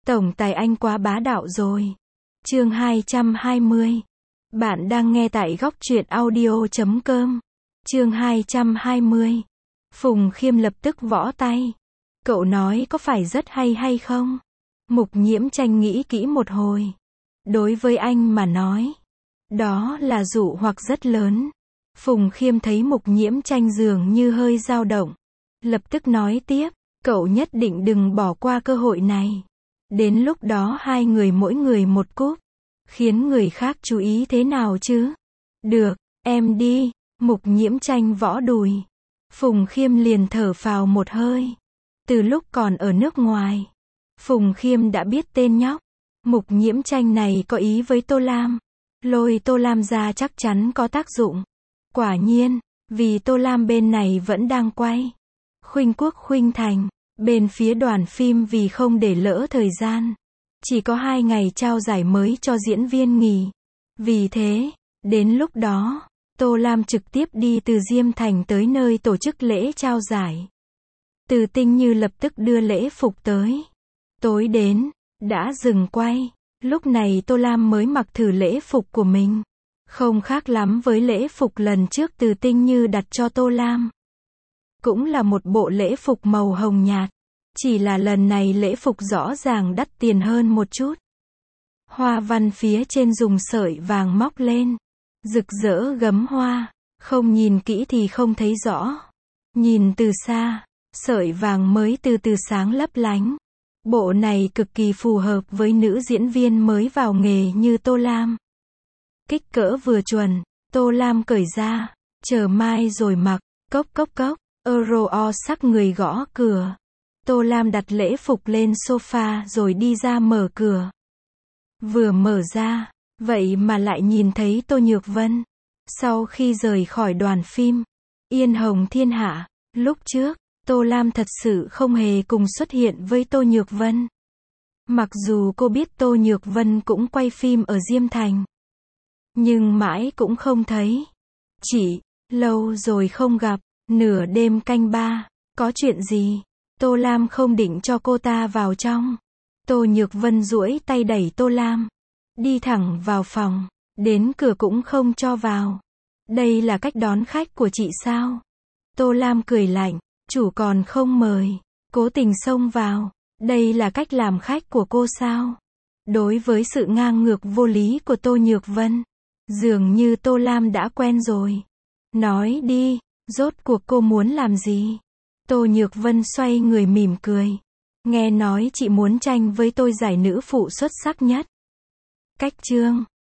Tổng tài anh quá bá đạo rồi. Chương 220. Bạn đang nghe tại góc truyện audio.com. Chương 220. Phùng Khiêm lập tức võ tay. Cậu nói có phải rất hay không? Mục Nhiễm Tranh nghĩ kỹ một hồi. Đối với anh mà nói, đó là dụ hoặc rất lớn. Phùng Khiêm thấy Mục Nhiễm Tranh dường như hơi dao động. Lập tức nói tiếp, cậu nhất định đừng bỏ qua cơ hội này. Đến lúc đó hai người mỗi người một cúp, khiến người khác chú ý thế nào chứ? Được, em đi. Mục Nhiễm Tranh võ đùi. Phùng Khiêm liền thở phào một hơi. Từ lúc còn ở nước ngoài, Phùng Khiêm đã biết tên nhóc Mục Nhiễm Tranh này có ý với Tô Lam. Lôi Tô Lam ra chắc chắn có tác dụng. Quả nhiên, vì Tô Lam bên này vẫn đang quay Khuynh Quốc Khuynh Thành, bên phía đoàn phim vì không để lỡ thời gian, chỉ có 2 ngày trao giải mới cho diễn viên nghỉ. Vì thế, đến lúc đó, Tô Lam trực tiếp đi từ Diêm Thành tới nơi tổ chức lễ trao giải. Từ Tinh Như lập tức đưa lễ phục tới. Tối đến, đã dừng quay. Lúc này Tô Lam mới mặc thử lễ phục của mình. Không khác lắm với lễ phục lần trước Từ Tinh Như đặt cho Tô Lam. Cũng là một bộ lễ phục màu hồng nhạt. Chỉ là lần này lễ phục rõ ràng đắt tiền hơn một chút. Hoa văn phía trên dùng sợi vàng móc lên. Rực rỡ gấm hoa. Không nhìn kỹ thì không thấy rõ. Nhìn từ xa, sợi vàng mới từ từ sáng lấp lánh. Bộ này cực kỳ phù hợp với nữ diễn viên mới vào nghề như Tô Lam. Kích cỡ vừa chuẩn, Tô Lam cởi ra, chờ mai rồi mặc. Cốc cốc cốc, Euro sắc người gõ cửa. Tô Lam đặt lễ phục lên sofa rồi đi ra mở cửa. Vừa mở ra, vậy mà lại nhìn thấy Tô Nhược Vân. Sau khi rời khỏi đoàn phim Yên Hồng Thiên Hạ, lúc trước, Tô Lam thật sự không hề cùng xuất hiện với Tô Nhược Vân. Mặc dù cô biết Tô Nhược Vân cũng quay phim ở Diêm Thành, nhưng mãi cũng không thấy. Chỉ, lâu rồi không gặp, nửa đêm canh 3, có chuyện gì? Tô Lam không định cho cô ta vào trong. Tô Nhược Vân duỗi tay đẩy Tô Lam, đi thẳng vào phòng, đến cửa cũng không cho vào. Đây là cách đón khách của chị sao? Tô Lam cười lạnh, chủ còn không mời, cố tình xông vào. Đây là cách làm khách của cô sao? Đối với sự ngang ngược vô lý của Tô Nhược Vân, dường như Tô Lam đã quen rồi. Nói đi, rốt cuộc cô muốn làm gì? Tô Nhược Vân xoay người mỉm cười. Nghe nói chị muốn tranh với tôi giải nữ phụ xuất sắc nhất. Cách chương